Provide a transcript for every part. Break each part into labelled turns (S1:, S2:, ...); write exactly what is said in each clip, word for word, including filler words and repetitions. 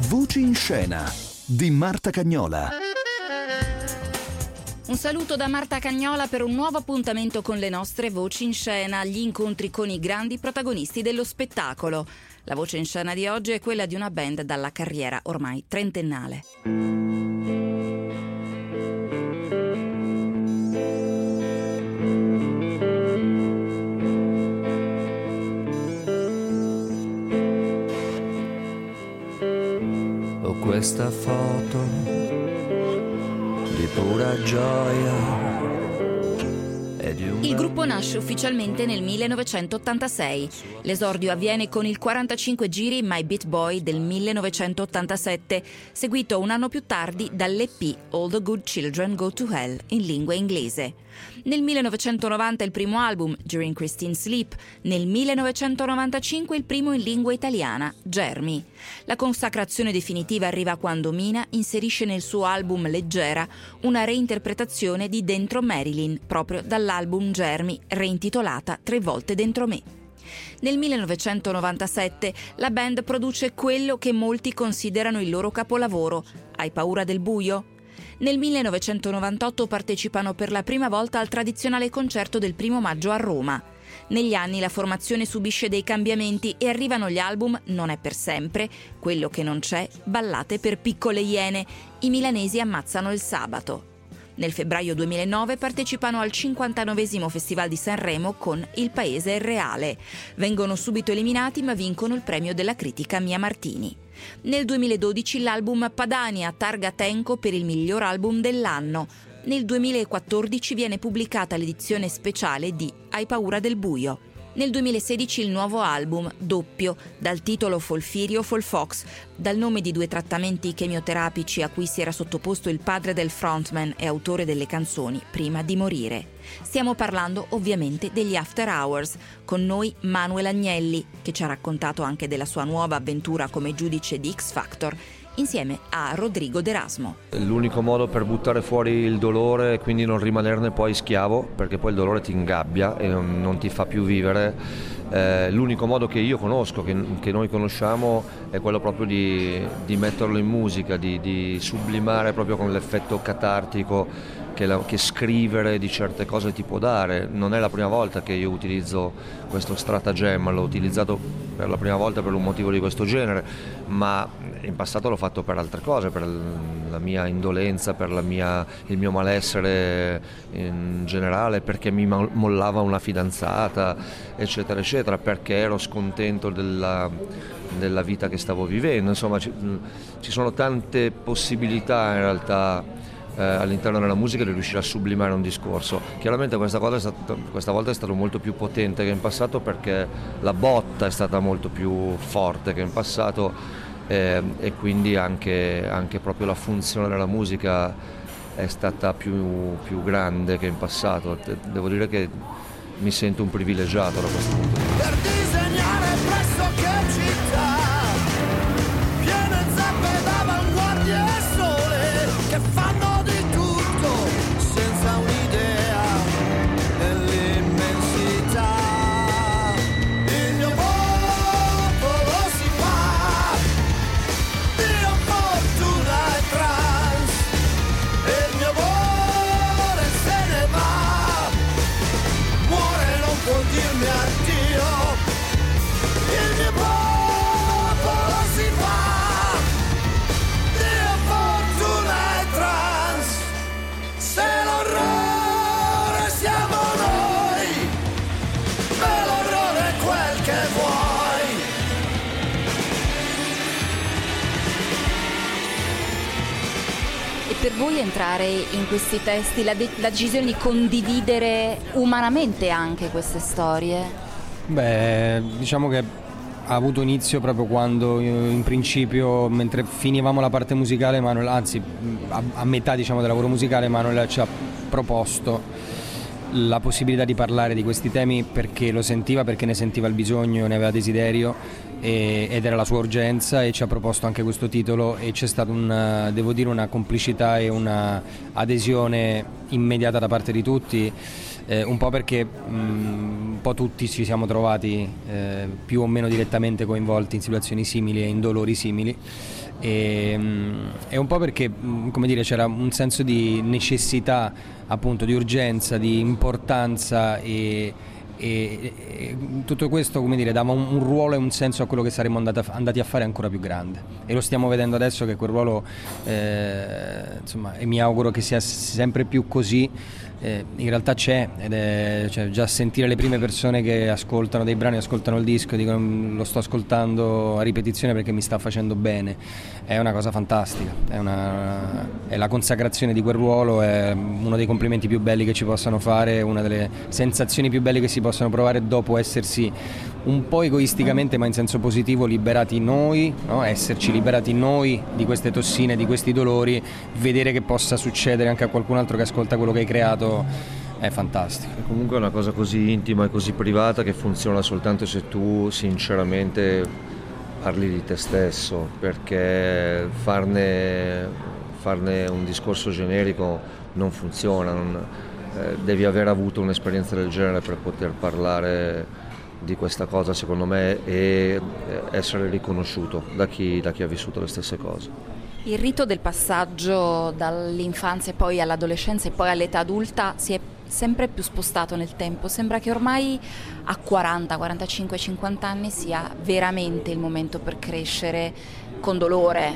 S1: Voci in scena di Marta Cagnola.
S2: Un saluto da Marta Cagnola per un nuovo appuntamento con le nostre voci in scena, gli incontri con i grandi protagonisti dello spettacolo. La voce in scena di oggi è quella di una band dalla carriera ormai trentennale.
S3: Ho questa foto di pura gioia.
S2: Il gruppo nasce ufficialmente nel millenovecentottantasei. L'esordio avviene con il quarantacinque giri My Beat Boy del millenovecentottantasette, seguito un anno più tardi dall'E P All the Good Children Go to Hell in lingua inglese. Nel millenovecentonovanta il primo album, During Christine's Sleep, nel millenovecentonovantacinque il primo in lingua italiana, Germi. La consacrazione definitiva arriva quando Mina inserisce nel suo album Leggera una reinterpretazione di Dentro Marilyn, proprio dall'album Germi, reintitolata Tre volte dentro me. Nel millenovecentonovantasette la band produce quello che molti considerano il loro capolavoro, Hai paura del buio? Nel millenovecentonovantotto partecipano per la prima volta al tradizionale concerto del primo maggio a Roma. Negli anni la formazione subisce dei cambiamenti e arrivano gli album Non è per sempre, Quello che non c'è, Ballate per piccole iene, I milanesi ammazzano il sabato. Nel febbraio duemilanove partecipano al cinquantanovesimo Festival di Sanremo con Il Paese è reale. Vengono subito eliminati ma vincono il premio della critica Mia Martini. Nel duemiladodici l'album Padania targa Tenco per il miglior album dell'anno. Nel duemilaquattordici viene pubblicata l'edizione speciale di Hai paura del buio. Nel duemilasedici il nuovo album, Doppio, dal titolo Folfirio Folfox, dal nome di due trattamenti chemioterapici a cui si era sottoposto il padre del frontman e autore delle canzoni prima di morire. Stiamo parlando ovviamente degli After Hours, con noi Manuel Agnelli, che ci ha raccontato anche della sua nuova avventura come giudice di X Factor, insieme a Rodrigo D'Erasmo.
S3: L'unico modo per buttare fuori il dolore e quindi non rimanerne poi schiavo, perché poi il dolore ti ingabbia e non, non ti fa più vivere, eh, l'unico modo che io conosco, che, che noi conosciamo, è quello proprio di, di metterlo in musica, di, di sublimare proprio con l'effetto catartico che, la, che scrivere di certe cose ti può dare. Non è la prima volta che io utilizzo questo stratagemma, l'ho utilizzato per la prima volta per un motivo di questo genere, ma in passato l'ho fatto per altre cose, per la mia indolenza, per la mia, il mio malessere in generale, perché mi mollava una fidanzata, eccetera, eccetera, perché ero scontento della, della vita che stavo vivendo. Insomma, ci, ci sono tante possibilità in realtà eh, all'interno della musica di riuscire a sublimare un discorso. Chiaramente questa, cosa è stata, questa volta è stato molto più potente che in passato, perché la botta è stata molto più forte che in passato. Eh, e quindi anche, anche proprio la funzione della musica è stata più, più grande che in passato. Devo dire che mi sento un privilegiato da questo punto di vista.
S4: Per disegnare pressoché città piene zeppe d'avanguardia e sole che fanno di tutto senza un'idea dell'immensità. Il mio popolo si fa di fortuna e trans e il mio amore se ne va, muore non può dirmi addio. Il mio popolo si fa di fortuna e trans, se l'orrore siamo noi, e l'orrore è quel che vuoi.
S2: E per voi entrare in questi testi, la, de- la decisione di condividere umanamente anche queste storie?
S5: Beh, diciamo che ha avuto inizio proprio quando in principio, mentre finivamo la parte musicale, Manuel, anzi a, a metà diciamo del lavoro musicale, Manuel ci ha proposto la possibilità di parlare di questi temi perché lo sentiva, perché ne sentiva il bisogno, ne aveva desiderio e, ed era la sua urgenza, e ci ha proposto anche questo titolo, e c'è stata una, devo dire, una complicità e una adesione immediata da parte di tutti. eh, un po' perché mh, un po' tutti ci siamo trovati eh, più o meno direttamente coinvolti in situazioni simili e in dolori simili, e, mh, e un po' perché mh, come dire, c'era un senso di necessità, appunto, di urgenza, di importanza, e E, e tutto questo, come dire, dava un, un ruolo e un senso a quello che saremmo andati a, andati a fare ancora più grande, e lo stiamo vedendo adesso che quel ruolo eh, insomma, e mi auguro che sia sempre più così, eh, in realtà c'è, ed è, cioè, già sentire le prime persone che ascoltano dei brani, ascoltano il disco e dicono lo sto ascoltando a ripetizione perché mi sta facendo bene, è una cosa fantastica, è, una, è la consacrazione di quel ruolo, è uno dei complimenti più belli che ci possano fare, una delle sensazioni più belle che si possono provare dopo essersi un po' egoisticamente, ma in senso positivo, liberati noi, no? Esserci liberati noi di queste tossine, di questi dolori, vedere che possa succedere anche a qualcun altro che ascolta quello che hai creato è fantastico.
S3: E comunque è una cosa così intima e così privata che funziona soltanto se tu sinceramente parli di te stesso, perché farne, farne un discorso generico non funziona, non, eh, devi aver avuto un'esperienza del genere per poter parlare di questa cosa, secondo me, e essere riconosciuto da chi, da chi ha vissuto le stesse cose.
S2: Il rito del passaggio dall'infanzia e poi all'adolescenza e poi all'età adulta si è sempre più spostato nel tempo. Sembra che ormai a quaranta, quarantacinque, cinquanta anni sia veramente il momento per crescere con dolore.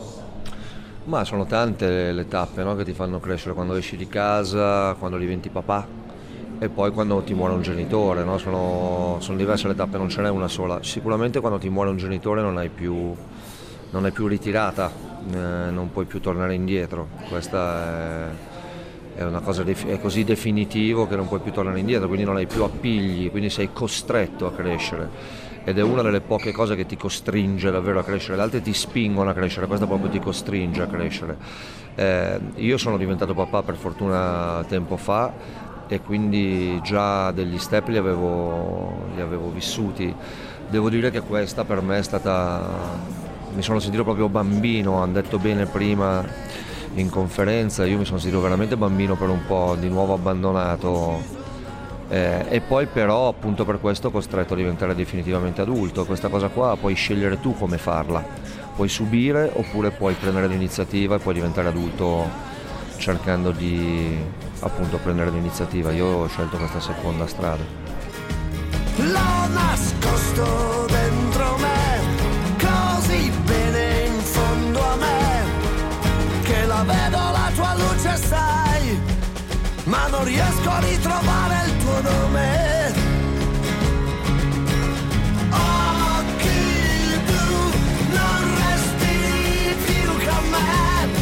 S3: Ma sono tante le tappe, no, che ti fanno crescere: quando esci di casa, quando diventi papà e poi quando ti muore un genitore, no? Sono, sono diverse le tappe, non ce n'è una sola. Sicuramente quando ti muore un genitore non hai più, non hai più ritirata, eh, non puoi più tornare indietro. Questa è, è una cosa def- è così definitivo che non puoi più tornare indietro, quindi non hai più appigli, quindi sei costretto a crescere. Ed è una delle poche cose che ti costringe davvero a crescere, le altre ti spingono a crescere, questa proprio ti costringe a crescere. Eh, io sono diventato papà per fortuna tempo fa, e quindi già degli step li avevo, li avevo vissuti. Devo dire che questa per me è stata, mi sono sentito proprio bambino, hanno detto bene prima in conferenza, io mi sono sentito veramente bambino per un po', di nuovo abbandonato, eh, e poi però appunto per questo costretto a diventare definitivamente adulto. Questa cosa qua puoi scegliere tu come farla, puoi subire oppure puoi prendere l'iniziativa e puoi diventare adulto cercando di appunto prendere l'iniziativa. Io ho scelto questa seconda strada.
S4: L'ho nascosto dentro me, così bene in fondo a me, che la vedo la tua luce, sai, ma non riesco a ritrovare il tuo nome. Occhi blu, non resti più con me.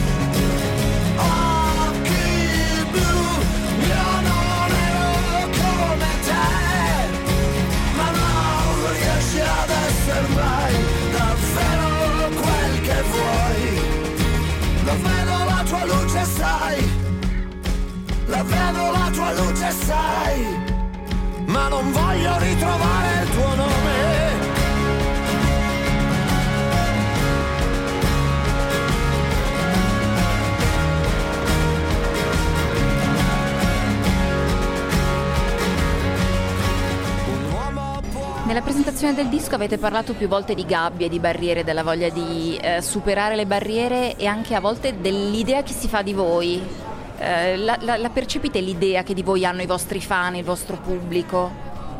S4: Mai davvero quel che vuoi, la vedo la tua luce, sai, la vedo la tua luce, sai, ma non voglio ritrovare il tuo nome.
S2: Nella presentazione del disco avete parlato più volte di gabbie, di barriere, della voglia di eh, superare le barriere e anche a volte dell'idea che si fa di voi. Eh, la, la, la percepite l'idea che di voi hanno i vostri fan, il vostro pubblico?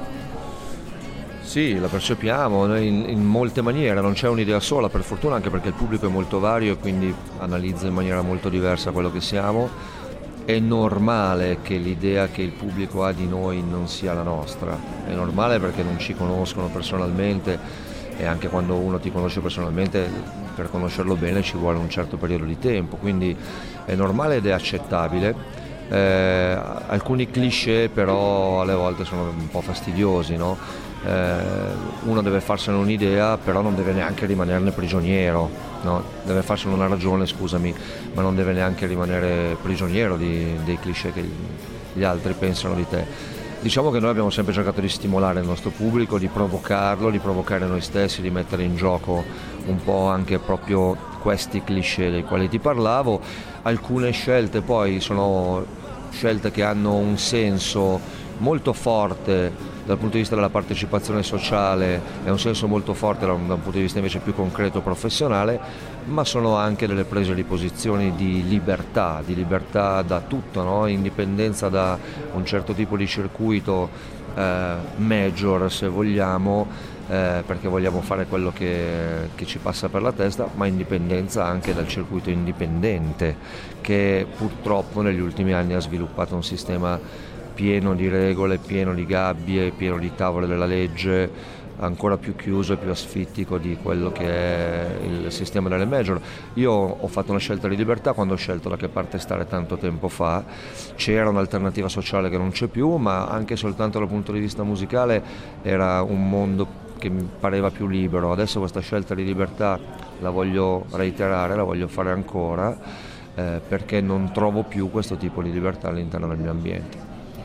S3: Sì, la percepiamo in, in molte maniere, non c'è un'idea sola, per fortuna, anche perché il pubblico è molto vario e quindi analizza in maniera molto diversa quello che siamo. È normale che l'idea che il pubblico ha di noi non sia la nostra, è normale perché non ci conoscono personalmente, e anche quando uno ti conosce personalmente, per conoscerlo bene ci vuole un certo periodo di tempo, quindi è normale ed è accettabile. Eh, alcuni cliché però alle volte sono un po' fastidiosi, no? Eh, uno deve farsene un'idea, però non deve neanche rimanerne prigioniero, no? Deve farsene una ragione, scusami, ma non deve neanche rimanere prigioniero di, dei cliché che gli altri pensano di te. Diciamo che noi abbiamo sempre cercato di stimolare il nostro pubblico, di provocarlo, di provocare noi stessi, di mettere in gioco un po' anche proprio questi cliché dei quali ti parlavo. Alcune scelte poi sono scelte che hanno un senso molto forte dal punto di vista della partecipazione sociale e un senso molto forte da un, da un punto di vista invece più concreto professionale, ma sono anche delle prese di posizioni di libertà, di libertà da tutto, no? Indipendenza da un certo tipo di circuito eh, major, se vogliamo, eh, perché vogliamo fare quello che, che ci passa per la testa, ma indipendenza anche dal circuito indipendente, che purtroppo negli ultimi anni ha sviluppato un sistema pieno di regole, pieno di gabbie, pieno di tavole della legge, ancora più chiuso e più asfittico di quello che è il sistema delle major. Io ho fatto una scelta di libertà quando ho scelto da che parte stare tanto tempo fa. C'era un'alternativa sociale che non c'è più, ma anche soltanto dal punto di vista musicale era un mondo che mi pareva più libero. Adesso questa scelta di libertà la voglio reiterare, la voglio fare ancora, eh, perché non trovo più questo tipo di libertà all'interno del mio ambiente.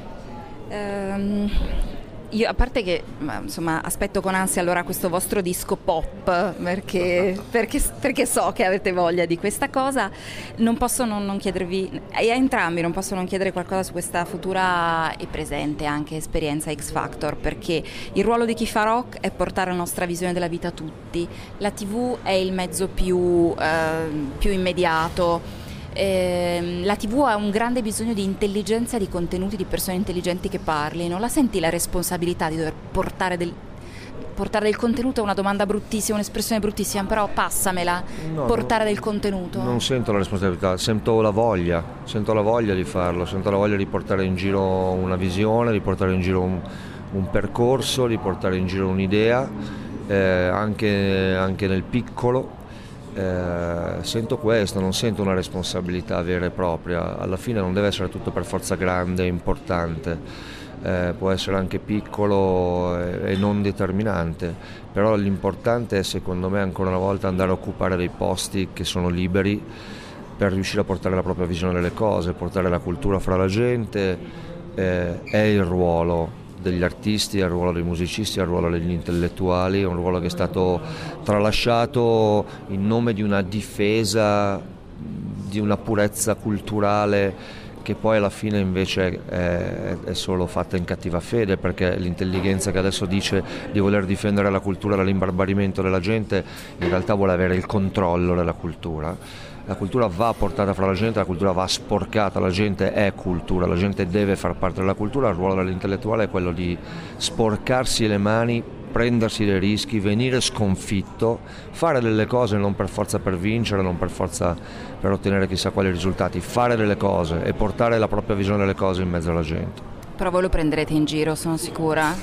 S2: Um, io a parte che insomma aspetto con ansia allora questo vostro disco pop, perché, perché, perché so che avete voglia di questa cosa, non posso non, non chiedervi, e a entrambi non posso non chiedere qualcosa su questa futura e presente anche esperienza X Factor, perché il ruolo di chi fa rock è portare la nostra visione della vita a tutti, la tivù è il mezzo più, eh, più immediato. Eh, la tivù ha un grande bisogno di intelligenza, di contenuti, di persone intelligenti che parlino. La senti la responsabilità di dover portare del, portare del contenuto? È una domanda bruttissima, un'espressione bruttissima, però passamela. No, portare no, del contenuto.
S3: Non sento la responsabilità, sento la voglia, sento la voglia di farlo, sento la voglia di portare in giro una visione, di portare in giro un, un percorso, di portare in giro un'idea, eh, anche, anche nel piccolo. Eh, sento questo, non sento una responsabilità vera e propria. Alla fine non deve essere tutto per forza grande e importante, eh, può essere anche piccolo e, e non determinante, però l'importante è, secondo me, ancora una volta andare a occupare dei posti che sono liberi per riuscire a portare la propria visione delle cose, portare la cultura fra la gente. Eh, è il ruolo degli artisti, è il ruolo dei musicisti, è il ruolo degli intellettuali, è un ruolo che è stato tralasciato in nome di una difesa, di una purezza culturale che poi alla fine invece è, è solo fatta in cattiva fede, perché l'intelligenza che adesso dice di voler difendere la cultura dall'imbarbarimento della gente in realtà vuole avere il controllo della cultura. La cultura va portata fra la gente, la cultura va sporcata, la gente è cultura, la gente deve far parte della cultura. Il ruolo dell'intellettuale è quello di sporcarsi le mani, prendersi dei rischi, venire sconfitto, fare delle cose non per forza per vincere, non per forza per ottenere chissà quali risultati, fare delle cose e portare la propria visione delle cose in mezzo alla gente.
S2: Però voi lo prenderete in giro, sono sicura?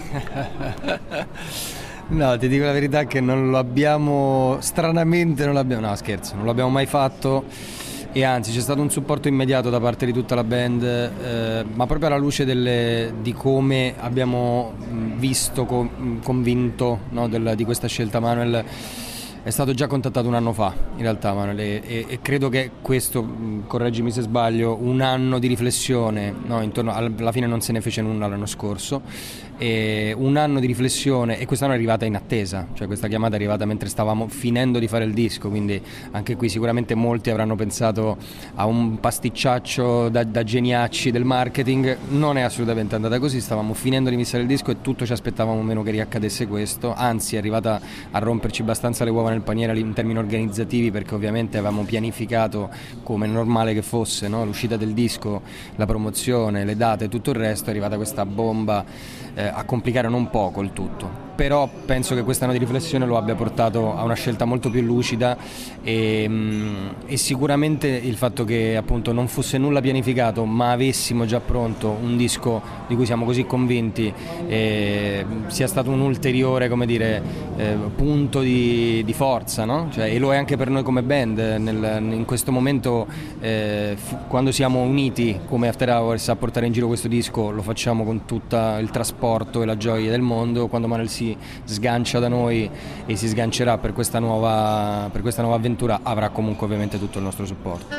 S5: No, ti dico la verità che non lo abbiamo, stranamente non l'abbiamo, no scherzo, non l'abbiamo mai fatto, e anzi c'è stato un supporto immediato da parte di tutta la band, eh, ma proprio alla luce delle, di come abbiamo visto, co, convinto, no, del, di questa scelta. Manuel è stato già contattato un anno fa in realtà, Manuel, e, e credo che questo, correggimi se sbaglio, un anno di riflessione, no, intorno alla fine non se ne fece nulla l'anno scorso, e un anno di riflessione, e quest'anno è arrivata in attesa, cioè questa chiamata è arrivata mentre stavamo finendo di fare il disco, quindi anche qui sicuramente molti avranno pensato a un pasticciaccio da, da geniacci del marketing. Non è assolutamente andata così, stavamo finendo di mixare il disco e tutto ci aspettavamo meno che riaccadesse questo, anzi è arrivata a romperci abbastanza le uova nel paniere in termini organizzativi, perché ovviamente avevamo pianificato, come è normale che fosse, no? L'uscita del disco, la promozione, le date, tutto il resto. È arrivata questa bomba eh, a complicare non poco il tutto, però penso che quest'anno di riflessione lo abbia portato a una scelta molto più lucida, e, e sicuramente il fatto che appunto non fosse nulla pianificato ma avessimo già pronto un disco di cui siamo così convinti eh, sia stato un ulteriore, come dire, eh, punto di, di forza, no? Cioè, e lo è anche per noi come band nel, in questo momento, eh, f- quando siamo uniti come After Hours a portare in giro questo disco, lo facciamo con tutto il trasporto e la gioia del mondo. Quando Manuel si sgancia da noi e si sgancerà per questa nuova, per questa nuova avventura, avrà comunque ovviamente tutto il nostro supporto.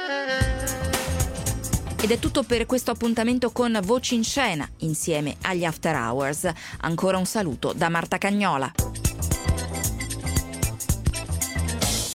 S2: Ed è tutto per questo appuntamento con Voci in Scena insieme agli After Hours. Ancora un saluto da Marta Cagnola.